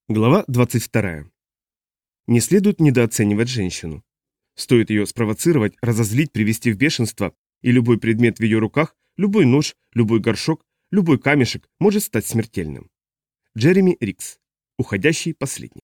Глава 22. Не следует недооценивать женщину. Стоит ее спровоцировать, разозлить, привести в бешенство, и любой предмет в ее руках, любой нож, любой горшок, любой камешек может стать смертельным. Джереми Рикс. Уходящий последний.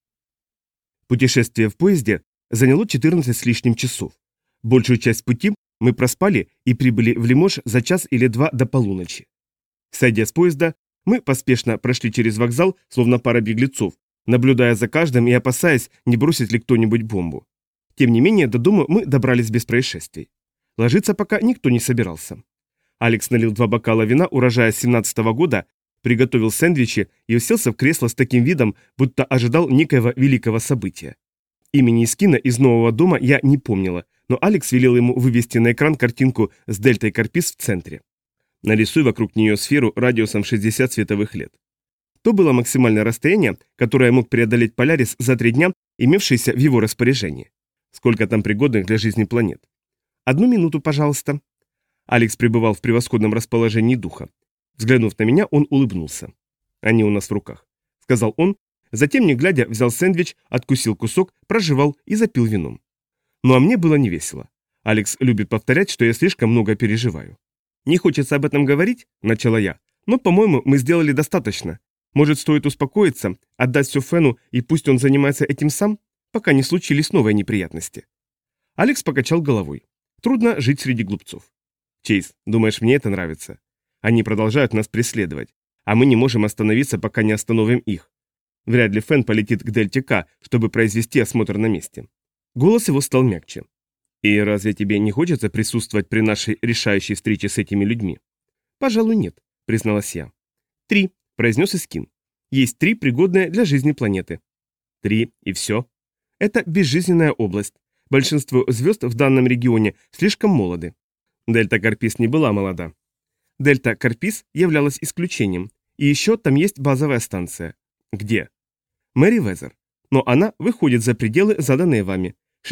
Путешествие в поезде заняло 14 с лишним часов. Большую часть пути мы проспали и прибыли в Лимож за час или два до полуночи. Сойдя с поезда, мы поспешно прошли через вокзал, словно пара беглецов, наблюдая за каждым и опасаясь, не бросит ли кто-нибудь бомбу. Тем не менее, до дома мы добрались без происшествий. Ложиться пока никто не собирался. Алекс налил 2 бокала вина урожая 17-го года, приготовил сэндвичи и уселся в кресло с таким видом, будто ожидал некоего великого события. Имени Скина из нового дома я не помнила, но Алекс велел ему вывести на экран картинку с дельтой Карпис в центре. Нарисуй вокруг нее сферу радиусом 60 световых лет. То было максимальное расстояние, которое мог преодолеть Полярис за 3 дня, имевшееся в его распоряжении. Сколько там пригодных для жизни планет? 1 минуту, пожалуйста. Алекс пребывал в превосходном расположении духа. Взглянув на меня, он улыбнулся. «Они у нас в руках», — сказал он, затем, не глядя, взял сэндвич, откусил кусок, прожевал и запил вином. Ну а мне было невесело. Алекс любит повторять, что я слишком много переживаю. «Не хочется об этом говорить», — начала я, «но, по-моему, мы сделали достаточно. Может, стоит успокоиться, отдать все Фену, и пусть он занимается этим сам, пока не случились новые неприятности». Алекс покачал головой. «Трудно жить среди глупцов». «Чейз, думаешь, мне это нравится? Они продолжают нас преследовать, а мы не можем остановиться, пока не остановим их. Вряд ли Фен полетит к Дельте К, чтобы произвести осмотр на месте». Голос его стал мягче. «И разве тебе не хочется присутствовать при нашей решающей встрече с этими людьми?» «Пожалуй, нет», — призналась я. 3, — произнес Искин. «Есть 3 пригодные для жизни планеты». 3 и все. Это безжизненная область. Большинство звезд в данном регионе слишком молоды. Дельта Карпис не была молода. Дельта Карпис являлась исключением. И еще там есть базовая станция. Где? Мэри Везер. Но она выходит за пределы, заданные вами.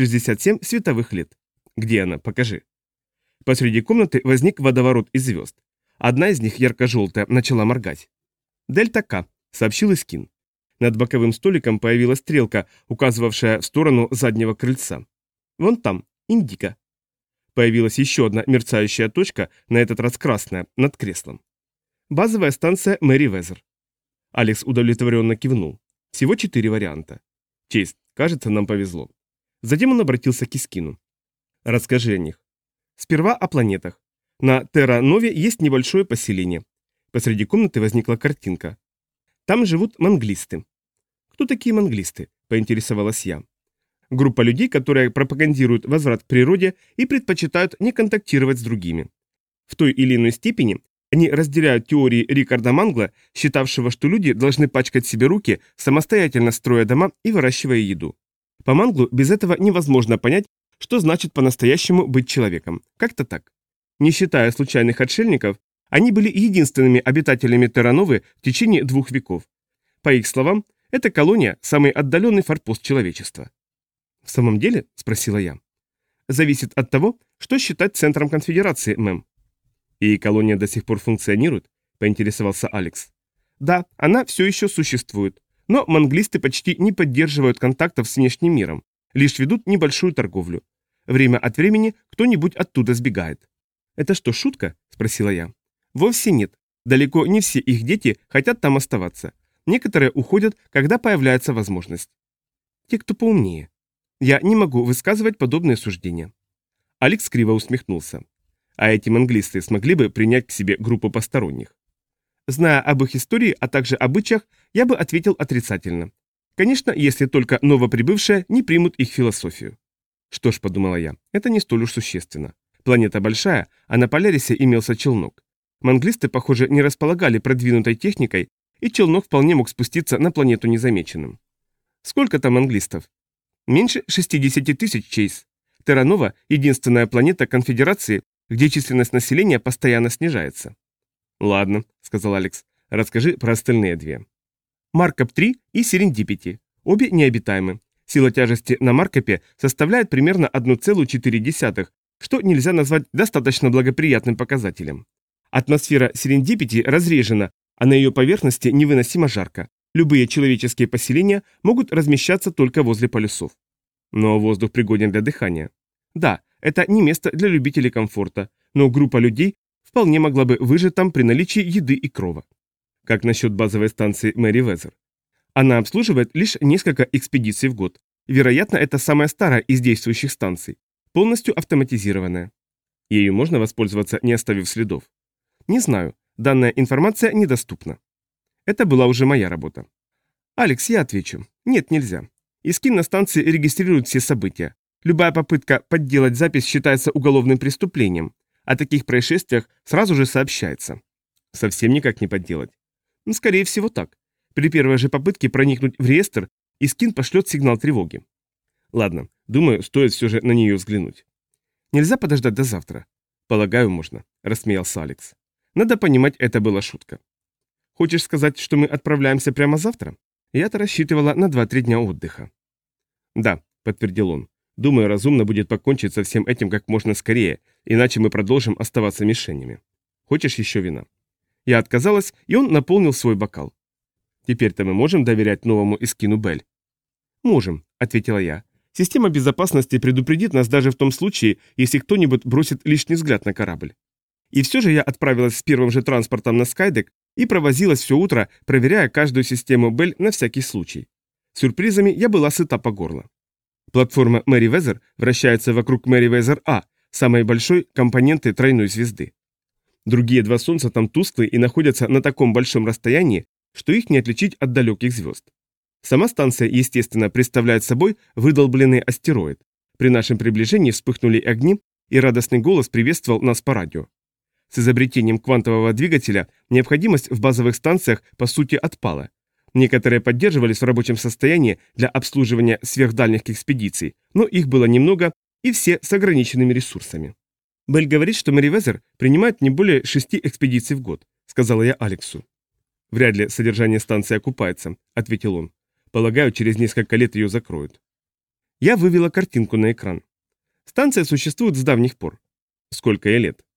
67 световых лет. Где она? Покажи. Посреди комнаты возник водоворот из звезд. Одна из них, ярко-желтая, начала моргать. «Дельта К», — сообщил Искин. Над боковым столиком появилась стрелка, указывавшая в сторону заднего крыльца. «Вон там, Индиго». Появилась еще одна мерцающая точка, на этот раз красная, над креслом. «Базовая станция Мэри Везер». Алекс удовлетворенно кивнул. Всего 4 варианта. «Чейз, кажется, нам повезло». Затем он обратился к Искину. «Расскажи о них». «Сперва о планетах. На Терра-Нове есть небольшое поселение». Посреди комнаты возникла картинка. «Там живут манглисты». «Кто такие манглисты?» – поинтересовалась я. «Группа людей, которые пропагандируют возврат к природе и предпочитают не контактировать с другими. В той или иной степени они разделяют теории Рикарда Мангла, считавшего, что люди должны пачкать себе руки, самостоятельно строя дома и выращивая еду. По Манглу без этого невозможно понять, что значит по-настоящему быть человеком. Как-то так. Не считая случайных отшельников, они были единственными обитателями Террановы в течение 2 веков. По их словам, эта колония – самый отдаленный форпост человечества. «В самом деле?» – спросила я. «Зависит от того, что считать центром конфедерации, мэм». «И колония до сих пор функционирует?» – поинтересовался Алекс. «Да, она все еще существует. Но манглисты почти не поддерживают контактов с внешним миром, лишь ведут небольшую торговлю. Время от времени кто-нибудь оттуда сбегает». «Это что, шутка?» – спросила я. «Вовсе нет. Далеко не все их дети хотят там оставаться. Некоторые уходят, когда появляется возможность. Те, кто поумнее. Я не могу высказывать подобные суждения». Алекс криво усмехнулся. «А эти манглисты смогли бы принять к себе группу посторонних?» Зная об их истории, а также обычаях, я бы ответил отрицательно. Конечно, если только новоприбывшие не примут их философию. Что ж, подумала я, это не столь уж существенно. Планета большая, а на Полярисе имелся челнок. Манглисты, похоже, не располагали продвинутой техникой, и челнок вполне мог спуститься на планету незамеченным. Сколько там англистов? Меньше 60 тысяч, Чейз. Терранова – единственная планета конфедерации, где численность населения постоянно снижается. «Ладно», — сказал Алекс, — «расскажи про остальные 2». Маркоп-3 и Серендипити. Обе необитаемы. Сила тяжести на Маркопе составляет примерно 1,4, что нельзя назвать достаточно благоприятным показателем. Атмосфера Серендипити разрежена, а на ее поверхности невыносимо жарко. Любые человеческие поселения могут размещаться только возле полюсов. Но воздух пригоден для дыхания. Да, это не место для любителей комфорта, но группа людей вполне могла бы выжить там при наличии еды и крова. Как насчет базовой станции Мэривезер? Она обслуживает лишь несколько экспедиций в год. Вероятно, это самая старая из действующих станций, полностью автоматизированная. Ею можно воспользоваться, не оставив следов? Не знаю, данная информация недоступна. Это была уже моя работа. Алекс, я отвечу. Нет, нельзя. Искин на станции регистрирует все события. Любая попытка подделать запись считается уголовным преступлением. О таких происшествиях сразу же сообщается. Совсем никак не подделать. Ну, скорее всего так. При первой же попытке проникнуть в реестр, Искин пошлет сигнал тревоги. Ладно, думаю, стоит все же на нее взглянуть. Нельзя подождать до завтра? Полагаю, можно, рассмеялся Алекс. Надо понимать, это была шутка. Хочешь сказать, что мы отправляемся прямо завтра? Я-то рассчитывала на 2-3 дня отдыха. Да, подтвердил он. Думаю, разумно будет покончить со всем этим как можно скорее, иначе мы продолжим оставаться мишенями. Хочешь еще вина? Я отказалась, и он наполнил свой бокал. Теперь-то мы можем доверять новому Искину Бель? Можем, ответила я. Система безопасности предупредит нас даже в том случае, если кто-нибудь бросит лишний взгляд на корабль. И все же я отправилась с первым же транспортом на Скайдек и провозилась все утро, проверяя каждую систему Бель на всякий случай. Сюрпризами я была сыта по горло. Платформа Мэривезер вращается вокруг Мэривезер А, самой большой компоненты тройной звезды. Другие два солнца там тусклые и находятся на таком большом расстоянии, что их не отличить от далеких звезд. Сама станция, естественно, представляет собой выдолбленный астероид. При нашем приближении вспыхнули огни, и радостный голос приветствовал нас по радио. С изобретением квантового двигателя необходимость в базовых станциях по сути отпала. Некоторые поддерживались в рабочем состоянии для обслуживания сверхдальних экспедиций, но их было немного и все с ограниченными ресурсами. «Белль говорит, что Мэривезер принимает не более 6 экспедиций в год», — сказала я Алексу. «Вряд ли содержание станции окупается», — ответил он. «Полагаю, через несколько лет ее закроют». Я вывела картинку на экран. Станция существует с давних пор. Сколько ей лет?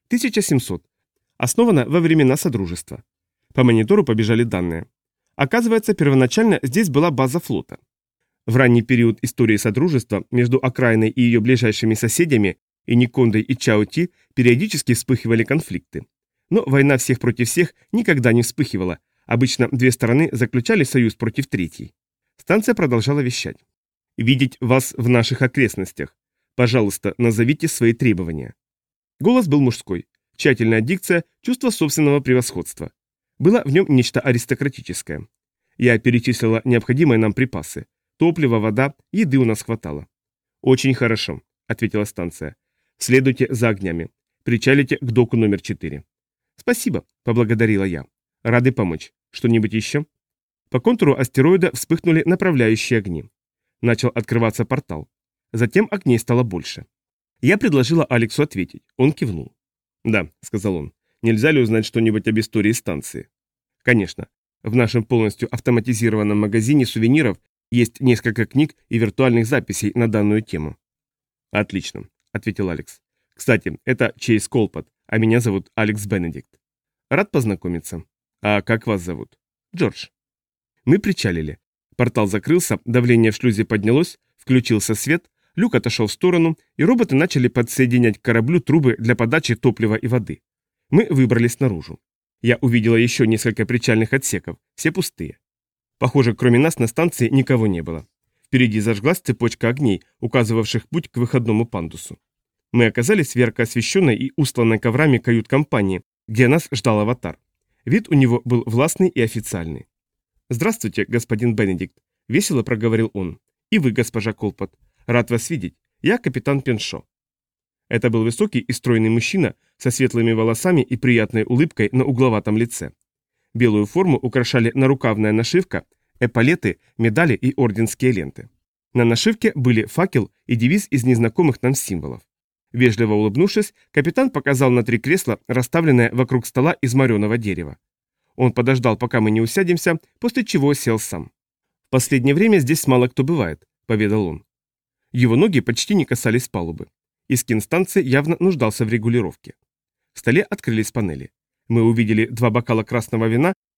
1700. Основана во времена Содружества. По монитору побежали данные. Оказывается, первоначально здесь была база флота. В ранний период истории Содружества между окраиной и ее ближайшими соседями, и Никондой и Чао-Ти, периодически вспыхивали конфликты. Но война всех против всех никогда не вспыхивала. Обычно две стороны заключали союз против третьей. Станция продолжала вещать. «Видеть вас в наших окрестностях. Пожалуйста, назовите свои требования». Голос был мужской. Тщательная дикция, чувство собственного превосходства. Было в нем нечто аристократическое. Я перечислила необходимые нам припасы. Топливо, вода, еды у нас хватало. «Очень хорошо», — ответила станция. «Следуйте за огнями. Причалите к доку номер 4». «Спасибо», — поблагодарила я. «Рады помочь. Что-нибудь еще?» По контуру астероида вспыхнули направляющие огни. Начал открываться портал. Затем огней стало больше. Я предложила Алексу ответить. Он кивнул. «Да», — сказал он. «Нельзя ли узнать что-нибудь об истории станции?» «Конечно. В нашем полностью автоматизированном магазине сувениров есть несколько книг и виртуальных записей на данную тему». «Отлично», — ответил Алекс. «Кстати, это Чейз Колпот, а меня зовут Алекс Бенедикт. Рад познакомиться. А как вас зовут?» «Джордж». Мы причалили. Портал закрылся, давление в шлюзе поднялось, включился свет, люк отошел в сторону, и роботы начали подсоединять к кораблю трубы для подачи топлива и воды. Мы выбрались наружу. Я увидела еще несколько причальных отсеков, все пустые. Похоже, кроме нас на станции никого не было. Впереди зажглась цепочка огней, указывавших путь к выходному пандусу. Мы оказались в ярко освещенной и устланной коврами кают-компании, где нас ждал аватар. Вид у него был властный и официальный. «Здравствуйте, господин Бенедикт», — весело проговорил он. «И вы, госпожа Колпот. Рад вас видеть. Я капитан Пеншо». Это был высокий и стройный мужчина со светлыми волосами и приятной улыбкой на угловатом лице. Белую форму украшали нарукавная нашивка, эполеты, медали и орденские ленты. На нашивке были факел и девиз из незнакомых нам символов. Вежливо улыбнувшись, капитан показал на 3 кресла, расставленные вокруг стола из мореного дерева. Он подождал, пока мы не усядемся, после чего сел сам. «В последнее время здесь мало кто бывает», — поведал он. Его ноги почти не касались палубы. Искин станции явно нуждался в регулировке. В столе открылись панели. Мы увидели 2 бокала красного вина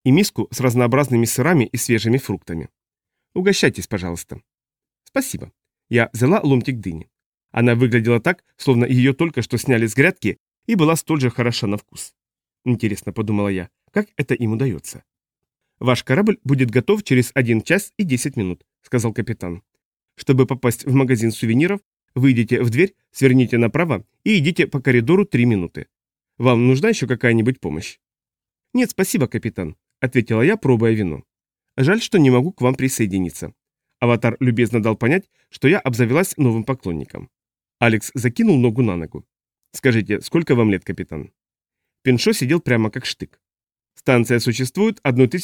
и миску с разнообразными сырами и свежими фруктами. Угощайтесь, пожалуйста. Спасибо. Я взяла ломтик дыни. Она выглядела так, словно ее только что сняли с грядки и была столь же хороша на вкус. Интересно, подумала я, как это им удается. «Ваш корабль будет готов через 1 час и 10 минут», — сказал капитан. «Чтобы попасть в магазин сувениров, выйдите в дверь, сверните направо и идите по коридору 3 минуты. Вам нужна еще какая-нибудь помощь?» «Нет, спасибо, капитан», — ответила я, пробуя вино. «Жаль, что не могу к вам присоединиться». Аватар любезно дал понять, что я обзавелась новым поклонником. Алекс закинул ногу на ногу. «Скажите, сколько вам лет, капитан?» Пиншо сидел прямо как штык. «Станция существует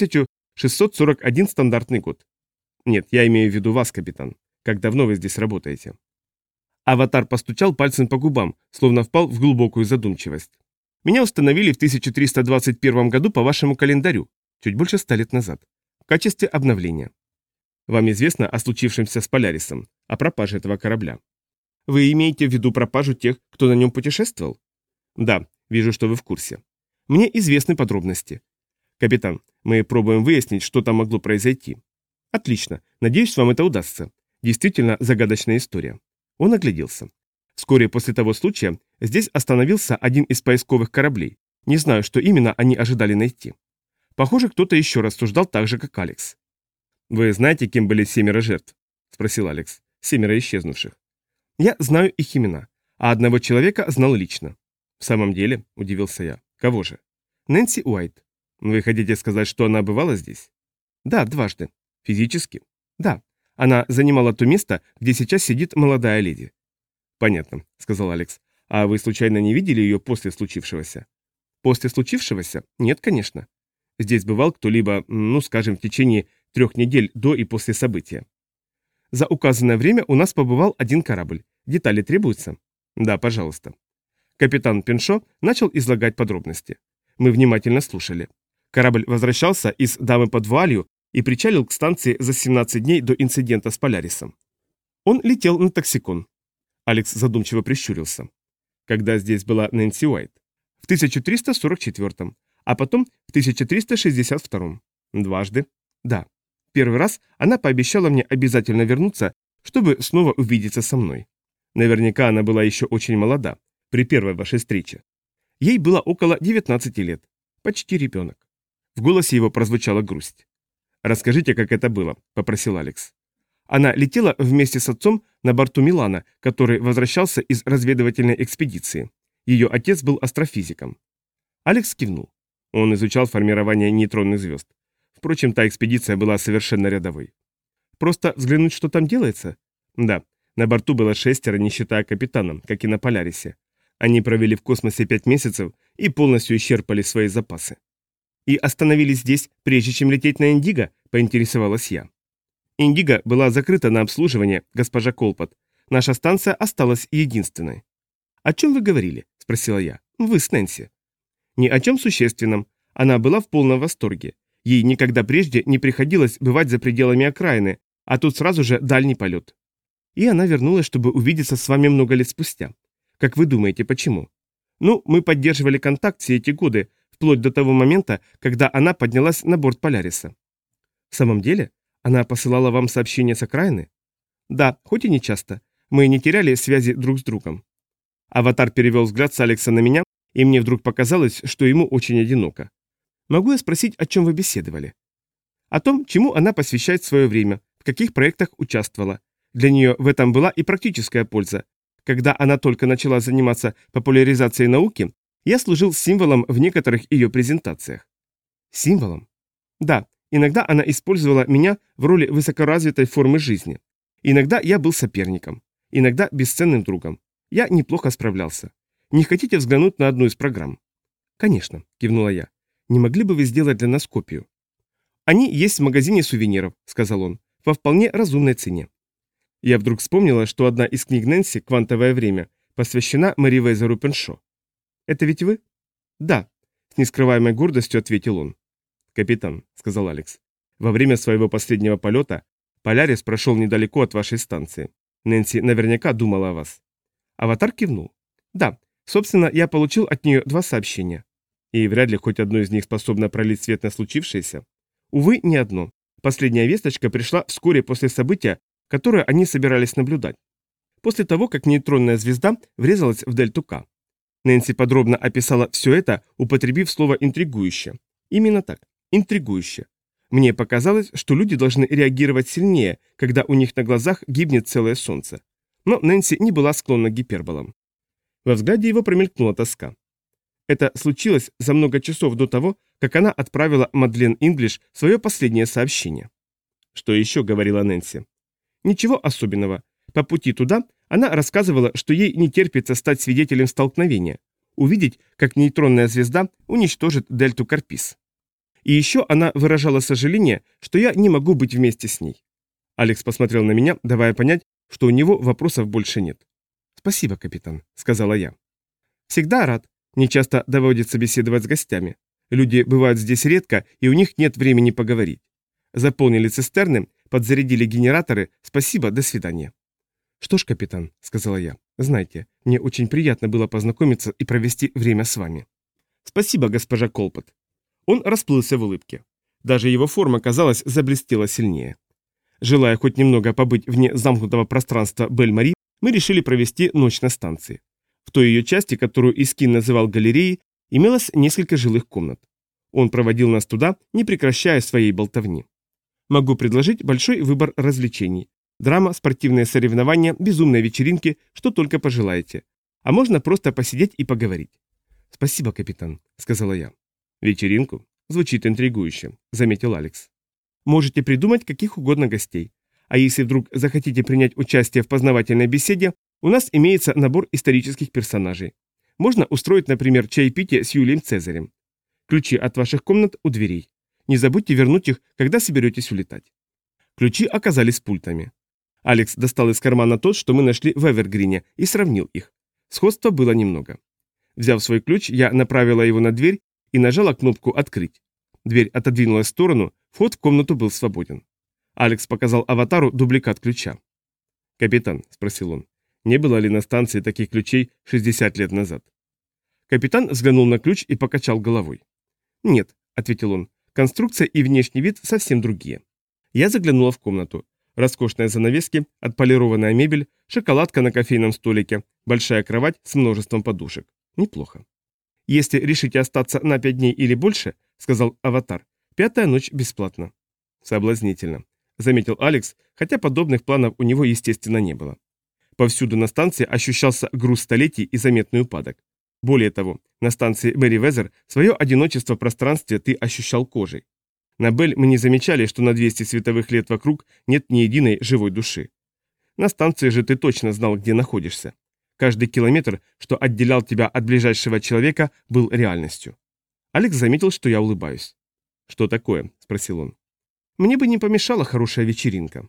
1641 стандартный год». «Нет, я имею в виду вас, капитан. Как давно вы здесь работаете?» Аватар постучал пальцем по губам, словно впал в глубокую задумчивость. «Меня установили в 1321 году по вашему календарю, чуть больше 100 лет назад, в качестве обновления. Вам известно о случившемся с Полярисом, о пропаже этого корабля. Вы имеете в виду пропажу тех, кто на нем путешествовал?» «Да, вижу, что вы в курсе. Мне известны подробности. Капитан, мы пробуем выяснить, что там могло произойти». «Отлично. Надеюсь, вам это удастся. Действительно загадочная история». Он огляделся. Вскоре после того случая здесь остановился один из поисковых кораблей. Не знаю, что именно они ожидали найти. Похоже, кто-то еще рассуждал так же, как Алекс. «Вы знаете, кем были 7 жертв?» – спросил Алекс. 7 исчезнувших. «Я знаю их имена, а одного человека знал лично». «В самом деле?» – удивился я. «Кого же?» «Нэнси Уайт». «Вы хотите сказать, что она бывала здесь?» «Да, дважды». «Физически?» «Да. Она занимала то место, где сейчас сидит молодая леди». «Понятно», — сказал Алекс. «А вы случайно не видели ее после случившегося?» «После случившегося? Нет, конечно. Здесь бывал кто-либо, ну, скажем, в течение 3 недель до и после события. За указанное время у нас побывал один корабль. Детали требуются?» «Да, пожалуйста». Капитан Пиншо начал излагать подробности. Мы внимательно слушали. Корабль возвращался из Дамы под вуалью и причалил к станции за 17 дней до инцидента с Полярисом. Он летел на Токсикон. Алекс задумчиво прищурился. Когда здесь была Нэнси Уайт? В 1344, а потом в 1362. Дважды? Да. Первый раз она пообещала мне обязательно вернуться, чтобы снова увидеться со мной. Наверняка она была еще очень молода, при первой вашей встрече. Ей было около 19 лет. Почти ребенок. В голосе его прозвучала грусть. «Расскажите, как это было», — попросил Алекс. Она летела вместе с отцом на борту Милана, который возвращался из разведывательной экспедиции. Ее отец был астрофизиком. Алекс кивнул. Он изучал формирование нейтронных звезд. Впрочем, та экспедиция была совершенно рядовой. Просто взглянуть, что там делается? Да, на борту было 6, не считая капитана, как и на Полярисе. Они провели в космосе 5 месяцев и полностью исчерпали свои запасы. «И остановились здесь, прежде чем лететь на Индиго?» – поинтересовалась я. «Индиго была закрыта на обслуживание, госпожа Колпот. Наша станция осталась единственной». «О чем вы говорили?» – спросила я. «Вы с Нэнси». «Ни о чем существенном. Она была в полном восторге. Ей никогда прежде не приходилось бывать за пределами окраины, а тут сразу же дальний полет. И она вернулась, чтобы увидеться с вами много лет спустя. Как вы думаете, почему?» «Ну, мы поддерживали контакт все эти годы, вплоть до того момента, когда она поднялась на борт Поляриса». «В самом деле? Она посылала вам сообщения с окраины?» «Да, хоть и не часто. Мы не теряли связи друг с другом». Аватар перевел взгляд с Алекса на меня, и мне вдруг показалось, что ему очень одиноко. «Могу я спросить, о чем вы беседовали?» «О том, чему она посвящает свое время, в каких проектах участвовала. Для нее в этом была и практическая польза. Когда она только начала заниматься популяризацией науки, я служил символом в некоторых ее презентациях». «Символом?» «Да, иногда она использовала меня в роли высокоразвитой формы жизни. Иногда я был соперником, иногда бесценным другом. Я неплохо справлялся. Не хотите взглянуть на одну из программ?» «Конечно», — кивнула я. «Не могли бы вы сделать для нас копию?» «Они есть в магазине сувениров», — сказал он, — «во вполне разумной цене». Я вдруг вспомнила, что одна из книг Нэнси «Квантовое время» посвящена Мерривезеру Пиншо. «Это ведь вы?» «Да», — с нескрываемой гордостью ответил он. «Капитан», — сказал Алекс, — «во время своего последнего полета Полярис прошел недалеко от вашей станции. Нэнси наверняка думала о вас». Аватар кивнул. «Да, собственно, я получил от нее 2 сообщения». И вряд ли хоть одно из них способно пролить свет на случившееся. Увы, ни одно. Последняя весточка пришла вскоре после события, которое они собирались наблюдать. После того, как нейтронная звезда врезалась в дельту К. Нэнси подробно описала все это, употребив слово «интригующе». Именно так, интригующе. Мне показалось, что люди должны реагировать сильнее, когда у них на глазах гибнет целое солнце. Но Нэнси не была склонна к гиперболам. Во взгляде его промелькнула тоска. Это случилось за много часов до того, как она отправила Мадлен Инглиш свое последнее сообщение. «Что еще?» — говорила Нэнси. «Ничего особенного. По пути туда она рассказывала, что ей не терпится стать свидетелем столкновения, увидеть, как нейтронная звезда уничтожит дельту Карпис. И еще она выражала сожаление, что я не могу быть вместе с ней». Алекс посмотрел на меня, давая понять, что у него вопросов больше нет. «Спасибо, капитан», — сказала я. «Всегда рад. Мне часто доводится беседовать с гостями. Люди бывают здесь редко, и у них нет времени поговорить. Заполнили цистерны, подзарядили генераторы. Спасибо, до свидания». «Что ж, капитан», — сказала я, — «знайте, мне очень приятно было познакомиться и провести время с вами». «Спасибо, госпожа Колпот». Он расплылся в улыбке. Даже его форма, казалось, заблестела сильнее. Желая хоть немного побыть вне замкнутого пространства Бель-Мари, мы решили провести ночь на станции. В той ее части, которую Искин называл галереей, имелось несколько жилых комнат. Он проводил нас туда, не прекращая своей болтовни. Могу предложить большой выбор развлечений. Драма, спортивные соревнования, безумные вечеринки, что только пожелаете. А можно просто посидеть и поговорить. «Спасибо, капитан», — сказала я. «Вечеринку? Звучит интригующе», — заметил Алекс. «Можете придумать каких угодно гостей. А если вдруг захотите принять участие в познавательной беседе, у нас имеется набор исторических персонажей. Можно устроить, например, чаепитие с Юлием Цезарем. Ключи от ваших комнат у дверей. Не забудьте вернуть их, когда соберетесь улетать». Ключи оказались пультами. Алекс достал из кармана тот, что мы нашли в Эвергрине, и сравнил их. Сходства было немного. Взяв свой ключ, я направила его на дверь и нажала кнопку «Открыть». Дверь отодвинулась в сторону, вход в комнату был свободен. Алекс показал аватару дубликат ключа. «Капитан», — спросил он, — «не было ли на станции таких ключей 60 лет назад?» Капитан взглянул на ключ и покачал головой. «Нет», — ответил он, — «конструкция и внешний вид совсем другие». Я заглянула в комнату. Роскошные занавески, отполированная мебель, шоколадка на кофейном столике, большая кровать с множеством подушек. Неплохо. «Если решите остаться на 5 дней или больше, — сказал аватар, — 5-я ночь бесплатна». «Соблазнительно», — заметил Алекс, хотя подобных планов у него, естественно, не было. Повсюду на станции ощущался груз столетий и заметный упадок. Более того, на станции Мэривезер свое одиночество в пространстве ты ощущал кожей. На Бель мы не замечали, что на 200 световых лет вокруг нет ни единой живой души. На станции же ты точно знал, где находишься. Каждый километр, что отделял тебя от ближайшего человека, был реальностью. Алекс заметил, что я улыбаюсь. «Что такое?» – спросил он. «Мне бы не помешала хорошая вечеринка».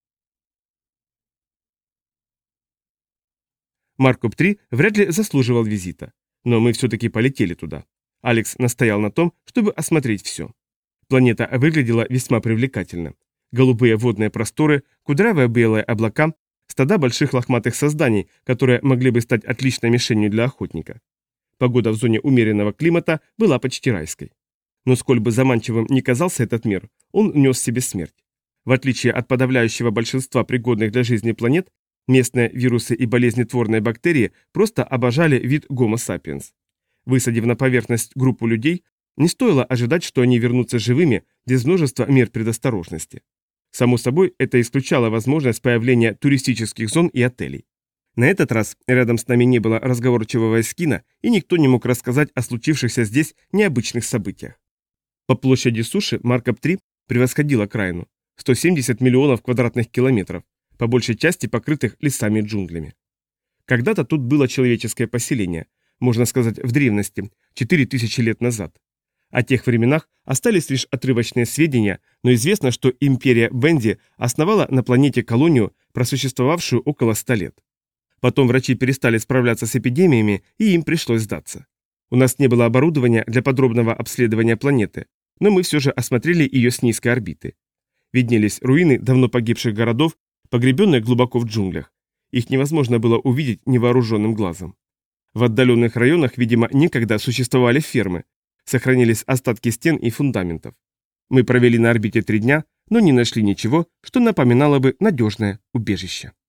Маркоп-3 вряд ли заслуживал визита, но мы все-таки полетели туда. Алекс настоял на том, чтобы осмотреть все. Планета выглядела весьма привлекательно. Голубые водные просторы, кудрявые белые облака, стада больших лохматых созданий, которые могли бы стать отличной мишенью для охотника. Погода в зоне умеренного климата была почти райской. Но сколь бы заманчивым ни казался этот мир, он нес в себе смерть. В отличие от подавляющего большинства пригодных для жизни планет, местные вирусы и болезнетворные бактерии просто обожали вид Homo sapiens. Высадив на поверхность группу людей, не стоило ожидать, что они вернутся живыми без множества мер предосторожности. Само собой, это исключало возможность появления туристических зон и отелей. На этот раз рядом с нами не было разговорчивого эскина, и никто не мог рассказать о случившихся здесь необычных событиях. По площади суши Маркоп-3 превосходил окраину – 170 миллионов квадратных километров, по большей части покрытых лесами и джунглями. Когда-то тут было человеческое поселение, можно сказать, в древности, 4000 лет назад. О тех временах остались лишь отрывочные сведения, но известно, что империя Бенди основала на планете колонию, просуществовавшую около 100 лет. Потом врачи перестали справляться с эпидемиями, и им пришлось сдаться. У нас не было оборудования для подробного обследования планеты, но мы все же осмотрели ее с низкой орбиты. Виднелись руины давно погибших городов, погребенные глубоко в джунглях. Их невозможно было увидеть невооруженным глазом. В отдаленных районах, видимо, некогда существовали фермы, Сохранились остатки стен и фундаментов. Мы провели на орбите 3 дня, но не нашли ничего, что напоминало бы надежное убежище.